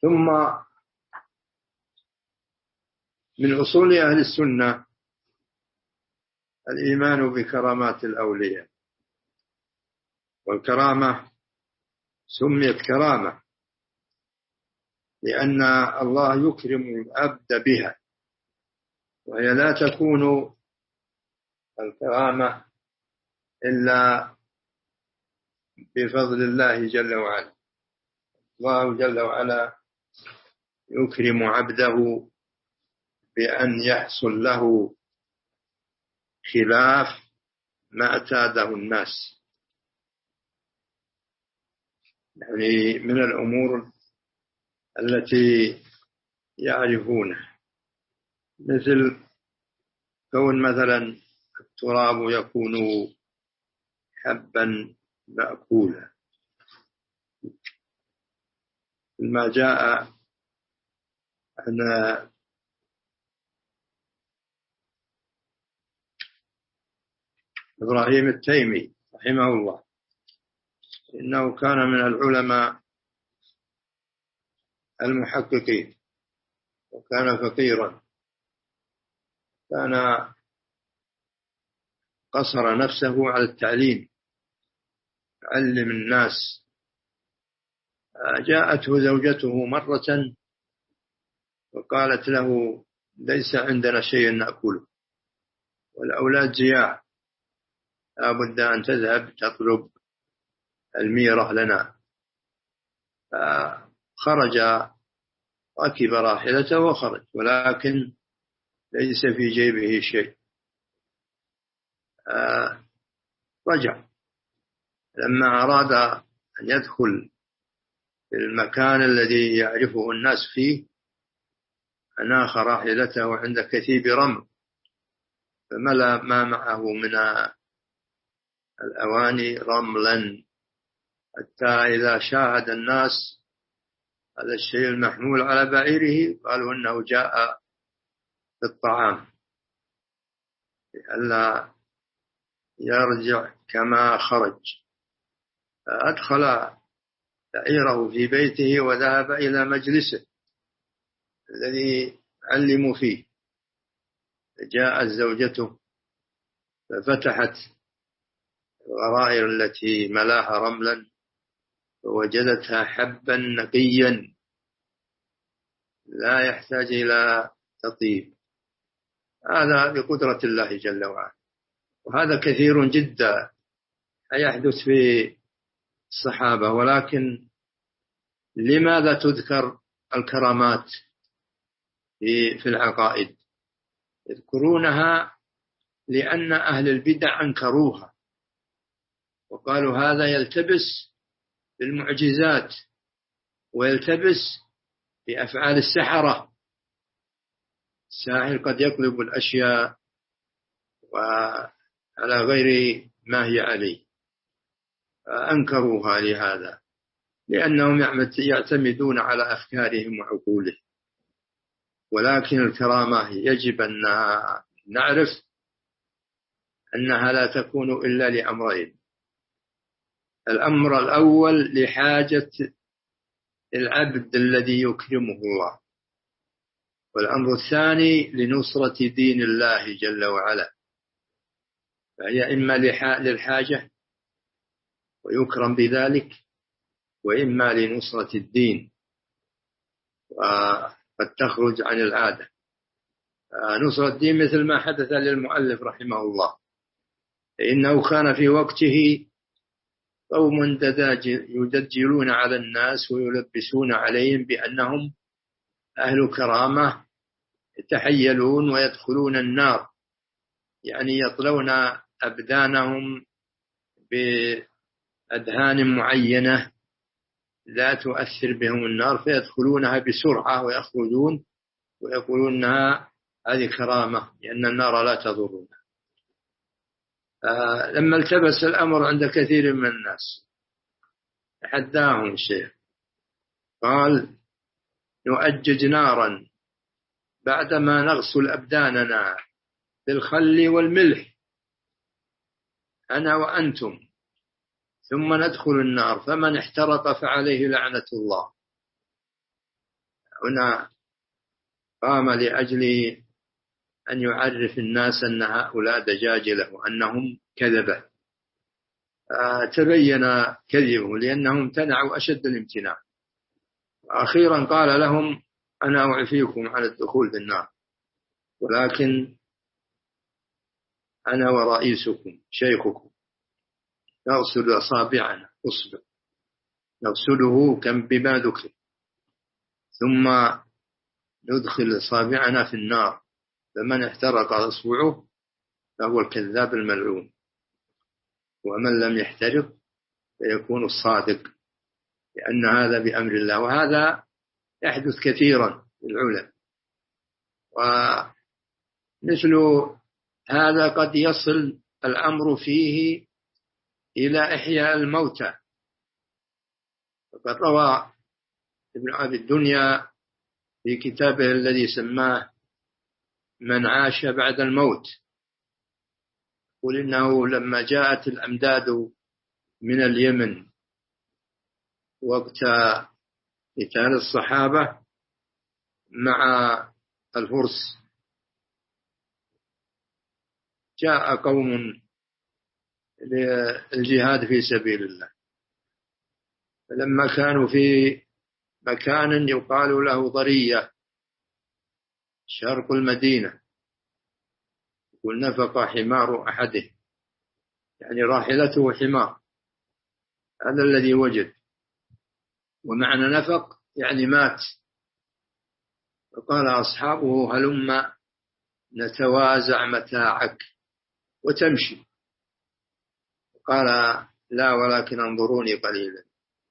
ثم من أصول أهل السنة الإيمان بكرامات الأولياء، والكرامة سميت كرامة لأن الله يكرم العبد بها، وهي لا تكون الكرامة إلا بفضل الله جل وعلا. الله جل وعلا يكرم عبده بأن يحصل له خلاف ما اعتاده الناس، يعني من الأمور التي يعرفونها، مثل كون مثلا التراب يكون حبا مأكولا، ما جاء أن إبراهيم التيمي رحمه الله إنه كان من العلماء المحققين، وكان فقيرا، كان قصر نفسه على التعليم، علم الناس. جاءته زوجته مرة وقالت له: ليس عندنا شيء نأكله والأولاد جياع، لا بد أن تذهب تطلب الميرة لنا. فخرج، ركب راحلته وخرج، ولكن ليس في جيبه شيء. رجع، لما أراد أن يدخل في المكان الذي يعرفه الناس فيه أناخ راحلته عند كثيب رمل، فملأ ما معه من الأواني رملا، حتى إذا شاهد الناس هذا الشيء المحمول على بعيره قالوا إنه جاء بالطعام لئلا يرجع كما خرج. فأدخل بعيره في بيته وذهب إلى مجلسه الذي علموا فيه. جاءت زوجته ففتحت الغرائر التي ملاها رملا فوجدتها حبا نقيا لا يحتاج إلى تطيب. هذا بقدرة الله جل وعلا، وهذا كثير جدا يحدث في الصحابة. ولكن لماذا تذكر الكرامات في العقائد؟ يذكرونها لأن أهل البدع أنكروها وقالوا هذا يلتبس بالمعجزات ويلتبس بأفعال السحرة، الساحر قد يقلب الأشياء وعلى غير ما هي عليه. أنكروها لهذا، لأنهم يعتمدون على أفكارهم وعقولهم. ولكن الكرامة يجب أن نعرف أنها لا تكون إلا لأمرين: الأمر الأول لحاجة العبد الذي يكرمه الله، والأمر الثاني لنصرة دين الله جل وعلا. فهي إما للحاجة ويكرم بذلك، وإما لنصرة الدين وقد تخرج عن العادة. نصرة الدين مثل ما حدث للمؤلف رحمه الله، إنه كان في وقته قوم يدجلون على الناس ويلبسون عليهم بأنهم أهل كرامة، يتحيلون ويدخلون النار، يعني يطلون أبدانهم بأدهان معينة لا تؤثر بهم النار، فيدخلونها بسرعة ويخرجون ويقولون أنها هذه كرامة لأن النار لا تضرنا. لما التبس الأمر عند كثير من الناس تحداهم الشيخ، قال: نؤجج نارا بعدما نغسل أبداننا بالخل والملح أنا وأنتم، ثم ندخل النار، فمن احترق فعليه لعنة الله. هنا قام لأجل أن يعرف الناس أن هؤلاء دجاجلة وأنهم كذبة. تبين كذبه لأنهم امتنعوا أشد الامتناع. أخيرا قال لهم أنا أعفيكم عن الدخول في النار، ولكن أنا ورئيسكم شيخكم نغسل أصابعنا أصبع نغسله كم بما ذكر، ثم ندخل أصابعنا في النار، فمن احترق أصبعه فهو الكذاب الملعون، ومن لم يحترق فيكون الصادق، لأن هذا بأمر الله. وهذا يحدث كثيرا في العلم، ومثل هذا قد يصل الأمر فيه إلى إحياء الموتى. فقد روى ابن أبي الدنيا في كتابه الذي سماه من عاش بعد الموت، يقول إنه لما جاءت الأمداد من اليمن وقت قتال الصحابة مع الفرس، جاء قوم للجهاد في سبيل الله، فلما كانوا في مكان يقال له ضرية شرق المدينة، يقول نفق حمار أحده، يعني راحلته حمار، هذا الذي وجد، ومعنى نفق يعني مات. فقال أصحابه هلما نتوازع متاعك وتمشي، قال لا ولكن انظروني قليلا.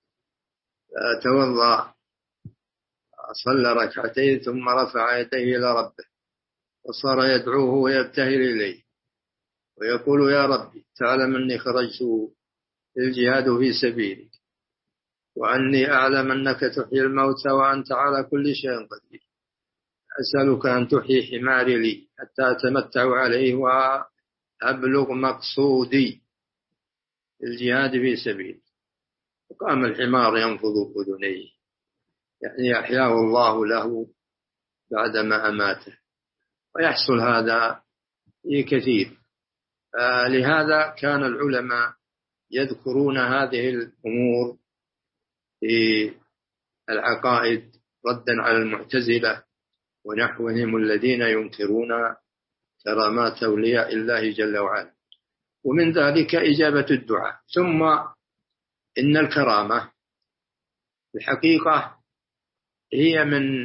توضأ صلى ركعتين ثم رفع يديه إلى ربه وصار يدعوه ويبتهل إليه ويقول يا ربي تعلم أني خرجت للجهاد في سبيلك، وأني أعلم أنك تحيي الموتى وأنت على كل شيء قدير، أسألك أن تحيي حماري لي حتى أتمتع عليه وأبلغ مقصودي الجهاد في سبيل. وقام الحمار ينفض أذنيه، يعني أحياه الله له بعدما أماته، ويحصل هذا كثير. لهذا كان العلماء يذكرون هذه الأمور في العقائد ردا على المعتزلة ونحوهم الذين ينكرون كرامات أولياء الله جل وعلا. ومن ذلك إجابة الدعاء. ثم إن الكرامة الحقيقة هي من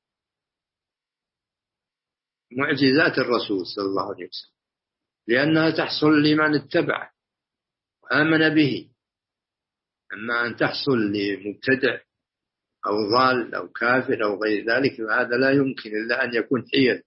معجزات الرسول صلى الله عليه وسلم، لأنها تحصل لمن اتبعه وآمن به. أما أن تحصل لمبتدع أو ضال أو كافر أو غير ذلك فهذا لا يمكن إلا أن يكون حيل.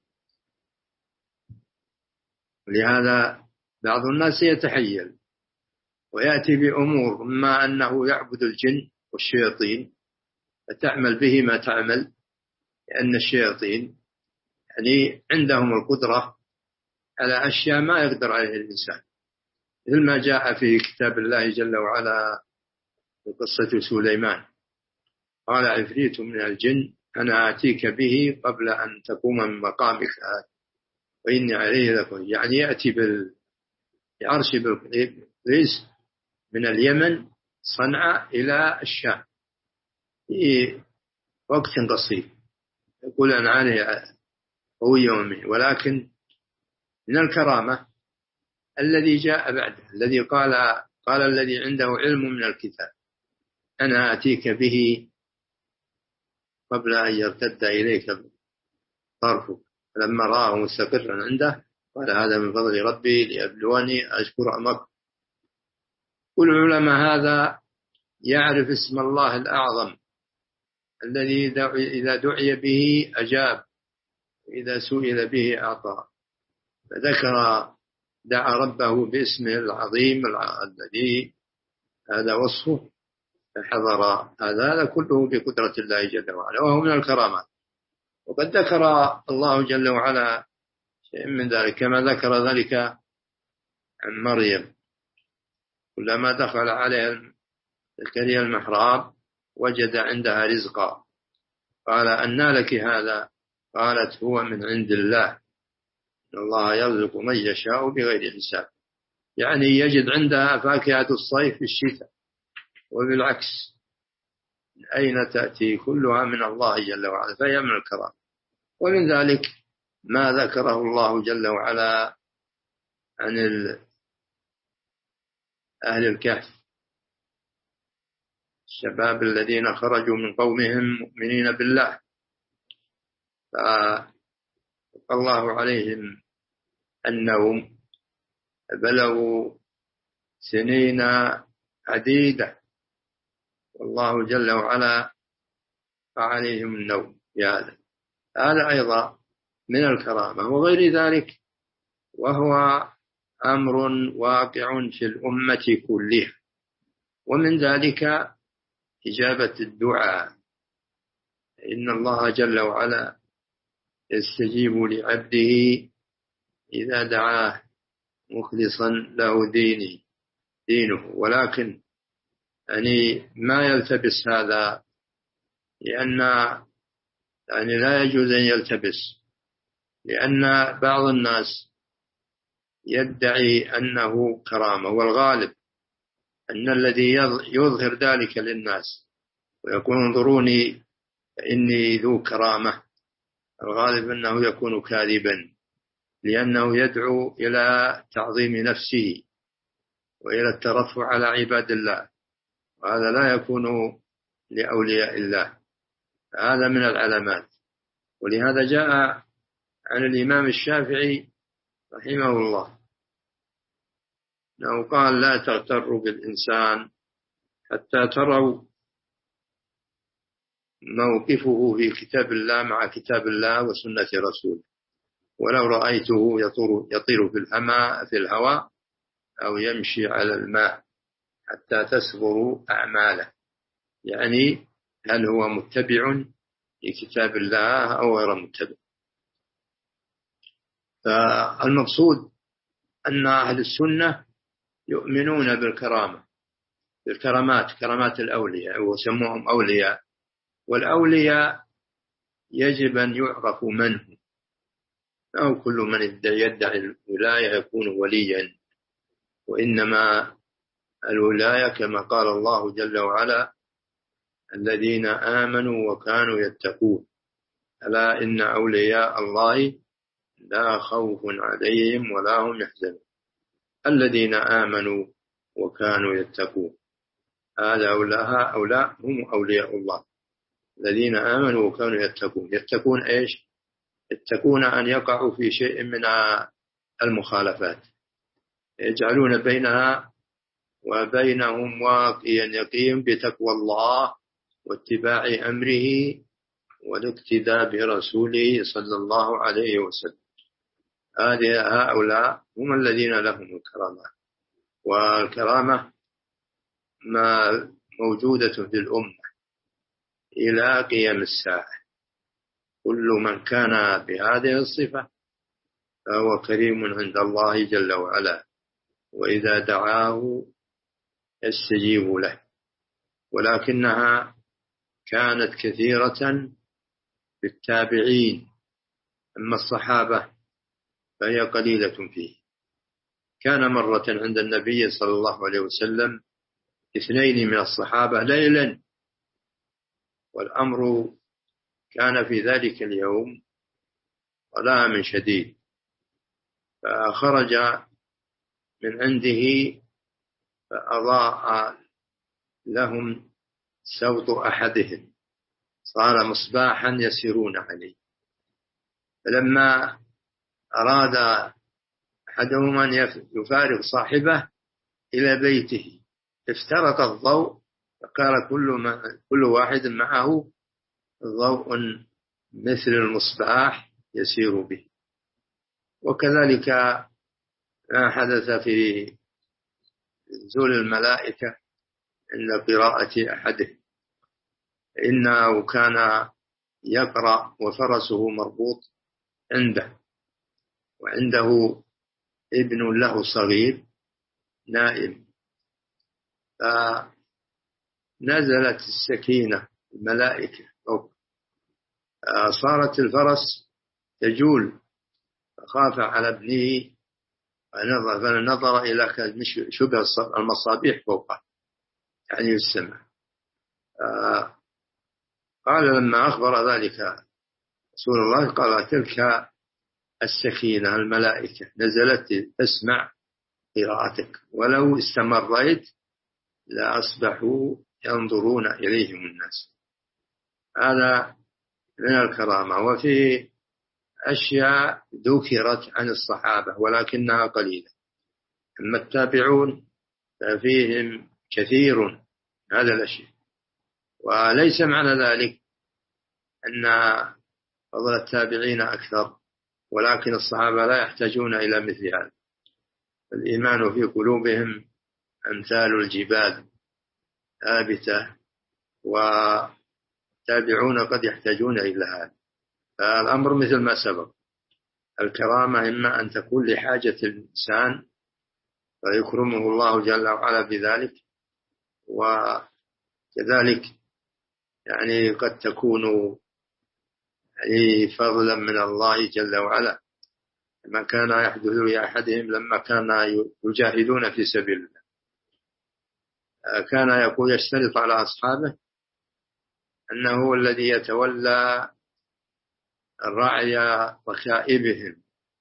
لهذا بعض الناس يتحيل ويأتي بأمور، إما أنه يعبد الجن والشياطين فتعمل به ما تعمل، لأن الشياطين يعني عندهم القدرة على أشياء ما يقدر عليه الإنسان، مثل ما جاء في كتاب الله جل وعلا في قصة سليمان، قال عفريت من الجن أنا آتيك به قبل أن تقوم من مقامك وإني عليه لقوي. يعني يأتي بعرش بالقيس من اليمن صنعاء إلى الشام في وقت قصير، يقول أنا عليه قوي ومن. ولكن من الكرامة الذي جاء بعده، الذي قال الذي عنده علم من الكتاب أنا آتيك به قبل أن يرتد إليك طرفك، فلما رآه مستقرا عنده قال هذا من فضل ربي ليبلوني أشكر أم أكفر. كل العلماء هذا يعرف اسم الله الأعظم الذي إذا دعي به أجاب، إذا سئل به أعطى، فذكر دعا ربه باسمه العظيم الذي هذا وصفه فحضر. هذا كله بقدرة الله جل وعلا، وهو من الكرامات. وقد ذكر الله جل وعلا شيء من ذلك كما ذكر ذلك عن مريم، كلما دخل عليها زكريا المحراب وجد عندها رزقا قال أنى لك هذا؟ قالت هو من عند الله، إن الله يرزق من يشاء بغير حساب. يعني يجد عندها فاكهة الصيف في الشتاء، وبالعكس أين تأتي؟ كلها من الله جل وعلا، فهي من الكرام. ومن ذلك ما ذكره الله جل وعلا عن أهل الكهف، الشباب الذين خرجوا من قومهم مؤمنين بالله، فالله عليهم النوم، بلغوا سنين عديدة، والله جل وعلا عليهم النوم بهذا. هذا أيضا من الكرامة. وغير ذلك، وهو أمر واقع في الأمة كلها. ومن ذلك إجابة الدعاء، إن الله جل وعلا يستجيب لعبده إذا دعاه مخلصا له دينه. ولكن يعني ما يلتبس هذا، لأن يعني لا يجوز أن يلتبس، لأن بعض الناس يدعي أنه كرامة، والغالب أن الذي يظهر ذلك للناس ويقول انظروني فإني ذو كرامة، الغالب أنه يكون كاذبا، لأنه يدعو إلى تعظيم نفسه وإلى الترفع على عباد الله، وهذا لا يكون لأولياء الله، هذا من العلامات. ولهذا جاء عن الإمام الشافعي رحمه الله أنه قال لا تغتروا بالإنسان حتى تروا موقفه في كتاب الله مع كتاب الله وسنة رسوله، ولو رأيته يطير في الهواء أو يمشي على الماء حتى تسبروا أعماله، يعني هل هو متبع لكتاب الله أو غير متبع. فالمقصود أن أهل السنة يؤمنون بالكرامات، كرامات الأولياء، وسموهم أولياء. والأولياء يجب أن يعرف من هم، أو كل من يدعي الولاية يكون وليا، وإنما الولاية كما قال الله جل وعلا الذين آمنوا وكانوا يتقون، ألا إن أولياء الله لا خوف عليهم ولا هم يحزنون، الذين آمنوا وكانوا يتقون، هؤلاء هم أولياء الله، الذين آمنوا وكانوا يتقون. يتقون إيش؟ يتقون أن يقعوا في شيء من المخالفات، يجعلون بينها وبينهم واقيا يقيم بتقوى الله واتباع أمره والاقتداء برسوله صلى الله عليه وسلم. هؤلاء هم الذين لهم الكرامة. والكرامة ما موجودة في الأمة إلى قيام الساعة، كل من كان بهذه الصفة فهو كريم عند الله جل وعلا، وإذا دعاه يستجيب له. ولكنها كانت كثيرة بالتابعين، أما الصحابة فهي قليلة فيه. كان مرة عند النبي صلى الله عليه وسلم 2 من الصحابة ليلا، والأمر كان في ذلك اليوم ظلام شديد، فخرج من عنده فأضاء لهم سوط أحدهم، صار مصباحا يسيرون عليه. فلما أراد أحدهم أن يفارق صاحبه إلى بيته افترق الضوء، فقال كل واحد معه ضوء مثل المصباح يسير به. وكذلك ما حدث في نزول الملائكة عند قراءة أحدهم، إنه كان يقرأ وفرسه مربوط عنده، وعنده ابن له صغير نائم، فنزلت السكينة الملائكة فصارت الفرس تجول، فخاف على ابنه فنظر إلى شبه المصابيح فوقه يعني السماء. قال لما أخبر ذلك رسول الله قال تلك السكينة الملائكة نزلت تسمع قراءتك، ولو استمريت لأصبحوا ينظرون إليهم الناس. هذا من الكرامة. وفي أشياء ذكرت عن الصحابة ولكنها قليلة، أما التابعون ففيهم كثير هذا الأشياء. وليس معنى ذلك أن فضل التابعين أكثر، ولكن الصحابة لا يحتاجون إلى مثل هذا. الإيمان في قلوبهم أمثال الجبال ثابتة، والتابعون قد يحتاجون إلى هذا. فالأمر مثل ما سبق، الكرامة إما أن تكون لحاجة الإنسان فيكرمه الله جل وعلا بذلك، وكذلك يعني قد تكون يعني فضلا من الله جل وعلا، ما كان يحدث لأحدهم لما كان يجاهدون في سبيل الله، كان يقول يشترط على أصحابه أنه هو الذي يتولى الرعي ركائبهم،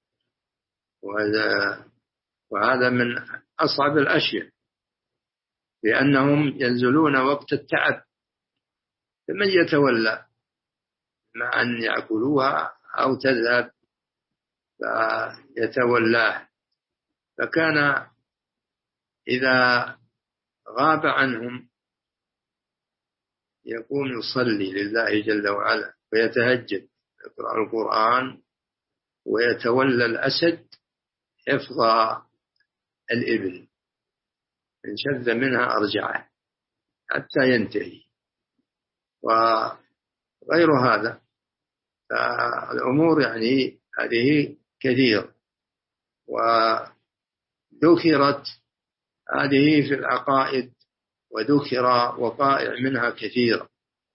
وهذا من أصعب الأشياء، لأنهم ينزلون وقت التعب، فمن يتولى مع أن يأكلوها أو تذهب فيتولاه. فكان إذا غاب عنهم يقوم يصلي لله جل وعلا ويتهجد يقرأ القرآن ويتولى الأسد حفظ الإبل، إن شذ منها أرجعه حتى ينتهي. وغير هذا فالأمور يعني هذه كثير، وذكرت هذه في العقائد، وذكر وقائع منها كثيرة،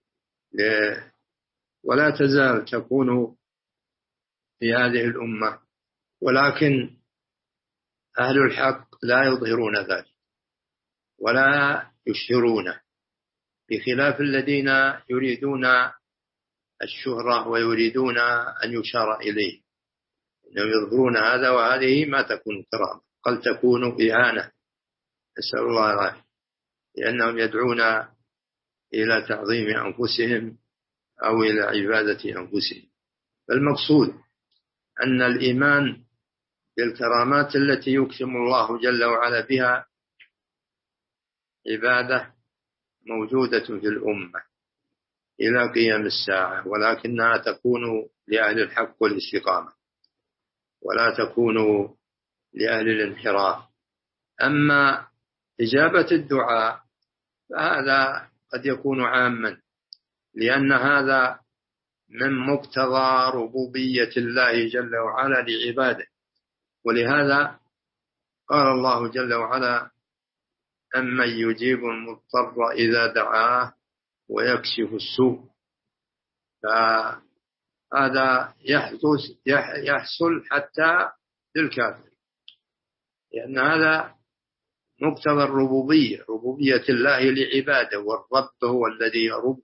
ولا تزال تكون في هذه الأمة، ولكن أهل الحق لا يظهرون ذلك ولا يشهرونه، بخلاف الذين يريدون الشهرة ويريدون أن يشار إليه، إنهم يظهرون هذا، وهذه ما تكون كرامة، قد تكون إهانة، نسأل الله العافية، لأنهم يدعون إلى تعظيم أنفسهم أو إلى عبادة أنفسهم. فالمقصود أن الإيمان بالكرامات التي يقسم الله جل وعلا بها عبادة موجودة في الأمة إلى قيام الساعة، ولكنها تكون لأهل الحق والاستقامة، ولا تكون لأهل الانحراف. أما إجابة الدعاء فهذا قد يكون عاما، لأن هذا من مقتضى ربوبية الله جل وعلا لعباده، ولهذا قال الله جل وعلا أمن يجيب المضطر إذا دعاه ويكشف السوء. فهذا يحصل حتى للكافر، لأن هذا مقتضى الربوبية، ربوبية الله لعباده، والرب هو الذي يرب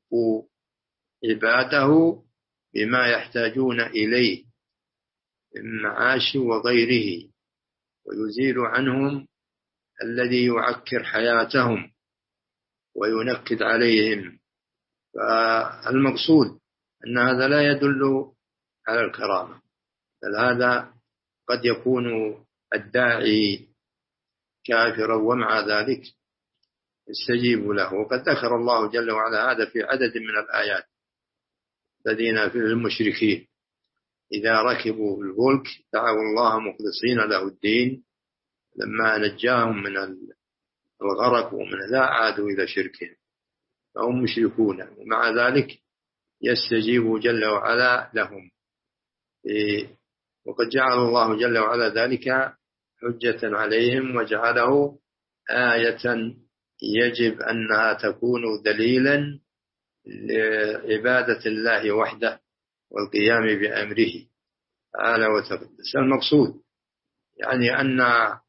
عباده بما يحتاجون إليه من معاش وغيره، ويزيل عنهم الذي يعكر حياتهم وينكد عليهم. فالمقصود أن هذا لا يدل على الكرامة، بل هذا قد يكون الداعي كافرا ومع ذلك استجيب له. وقد ذكر الله جل وعلا هذا في عدد من الآيات، الذين في المشركين إذا ركبوا الفلك دعوا الله مخلصين له الدين لما نجاهم من الغرق ومن لا عادوا إلى شركهم، فهم مشركون، ومع ذلك يستجيب جل وعلا لهم. وقد جعل الله جل وعلا ذلك حجة عليهم، وجعله آية يجب أنها تكون دليلا لعبادة الله وحده والقيام بأمره تعالى وتقدس. المقصود يعني أن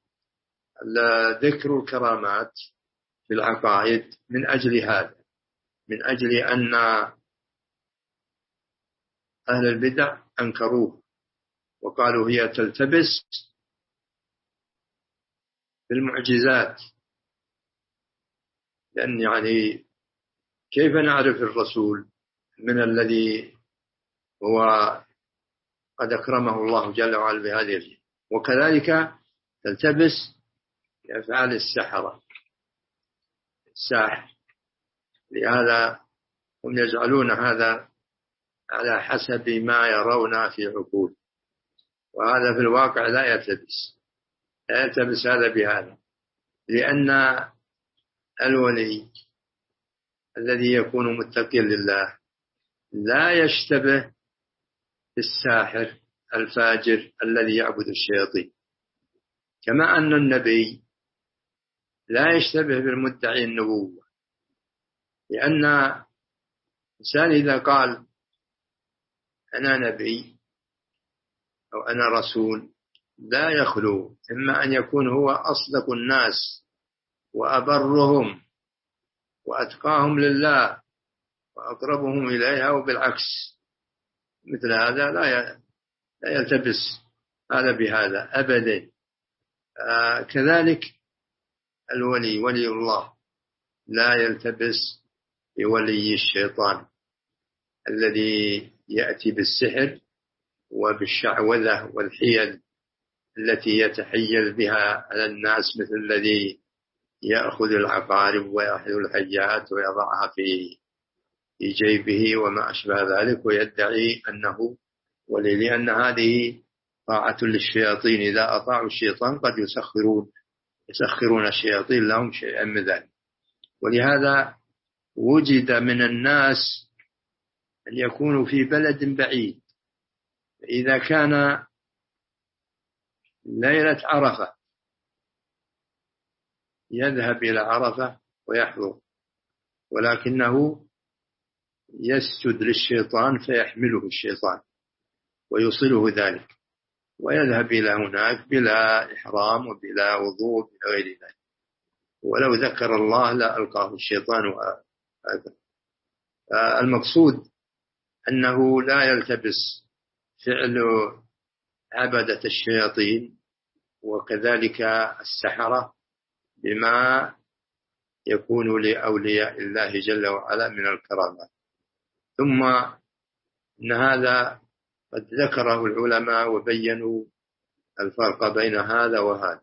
ذكر الكرامات في العقائد من أجل هذا، من أجل أن أهل البدع أنكروه وقالوا هي تلتبس بالمعجزات، لأن يعني كيف نعرف الرسول من الذي هو قد أكرمه الله جل وعلا بهذه الشيء؟ وكذلك تلتبس بأفعال السحرة، الساحر، لهذا هم يجعلون هذا على حسب ما يرون في عقول، وهذا في الواقع لا يلتبس هذا بهذا، لأن الولي الذي يكون متقيا لله لا يشتبه بالساحر الفاجر الذي يعبد الشياطين، كما أن النبي لا يشتبه بالمدعي النبوة، لأن الإنسان إذا قال أنا نبي أو أنا رسول لا يخلو إما أن يكون هو أصدق الناس وأبرهم وأتقاهم لله وأقربهم إليها، وبالعكس مثل هذا لا يلتبس هذا بهذا أبدا. كذلك الولي ولي الله لا يلتبس بولي الشيطان الذي يأتي بالسحر وبالشعوذة والحيل التي يتحيل بها على الناس، مثل الذي يأخذ العقارب ويأخذ الحيات ويضعها في جيبه وما أشبه ذلك ويدعي أنه ولي، لأن هذه طاعة للشياطين، إذا أطاعوا الشيطان قد يسخرون الشياطين لهم شيئا من ذلك. ولهذا وجد من الناس أن يكونوا في بلد بعيد، إذا كان ليلة عرفة يذهب إلى عرفة ويحضر، ولكنه يسجد للشيطان فيحمله الشيطان ويوصله ذلك، ويذهب إلى هناك بلا إحرام وبلا وضوء وبلا غير ذلك، ولو ذكر الله لا ألقاه الشيطان. المقصود أنه لا يلتبس فعل عبدة الشياطين وكذلك السحرة بما يكون لأولياء الله جل وعلا من الكرامات. ثم إن هذا قد ذكره العلماء وبينوا الفرق بين هذا وهذا،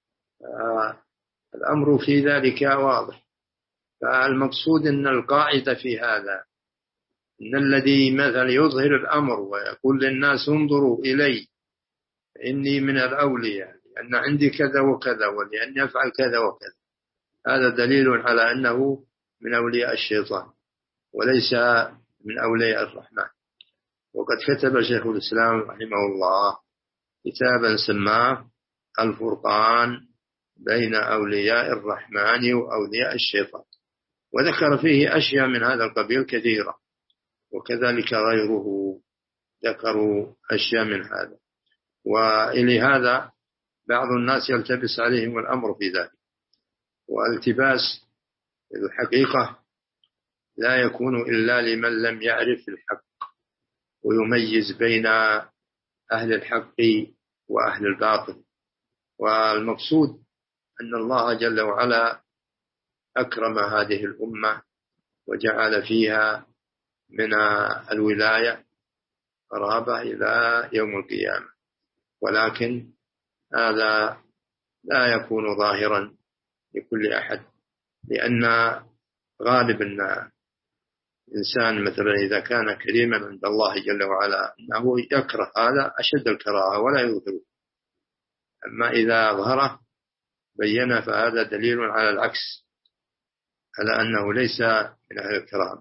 الأمر في ذلك واضح. فالمقصود أن القاعدة في هذا إن الذي مثلا يظهر الأمر ويقول للناس انظروا إلي إني من الأولياء لأن عندي كذا وكذا ولأن يفعل كذا وكذا، هذا دليل على أنه من أولياء الشيطان وليس من أولياء الرحمن. وقد كتب شيخ الإسلام رحمه الله كتابا سماه الفرقان بين أولياء الرحمن وأولياء الشيطان، وذكر فيه أشياء من هذا القبيل كثيرة، وكذلك غيره ذكروا أشياء من هذا. وإلى هذا بعض الناس يلتبس عليهم الأمر في ذلك، والتباس الحقيقة لا يكون إلا لمن لم يعرف الحق ويميز بين أهل الحق وأهل الباطل. والمقصود أن الله جل وعلا أكرم هذه الأمة وجعل فيها من الولاية قرابة إلى يوم القيامة، ولكن هذا لا يكون ظاهرا لكل أحد، لأن غالب الإنسان مثلا إذا كان كريما عند الله جل وعلا أنه يكره هذا أشد الكراهة ولا يظهره، أما إذا أظهره بين فهذا دليل على العكس، على أنه ليس من أهل الكرام.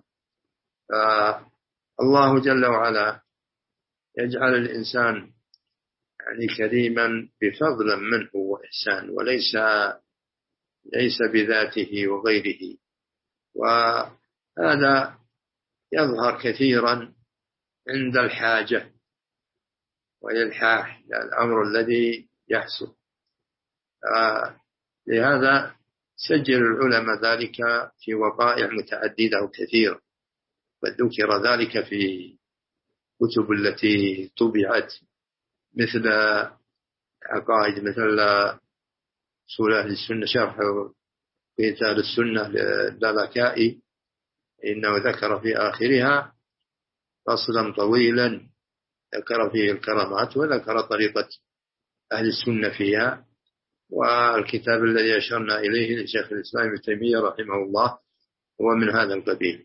فالله جل وعلا يجعل الإنسان يعني كريما بفضل منه وإحسان، وليس بذاته وغيره. وهذا يظهر كثيرا عند الحاجة وإلحاح الأمر الذي يحصل. لهذا سجل العلماء ذلك في وقائع متعددة وكثيرة، وذكر ذلك في كتب التي طبعت مثل عقائد، مثل أصول أهل السنة، شرح كتاب السنة للالكائي، إنه ذكر في آخرها فصلا طويلا ذكر فيه الكرامات وذكر طريقة أهل السنة فيها. والكتاب الذي أشرنا إليه لشيخ الإسلام ابن تيمية رحمه الله هو من هذا القبيل.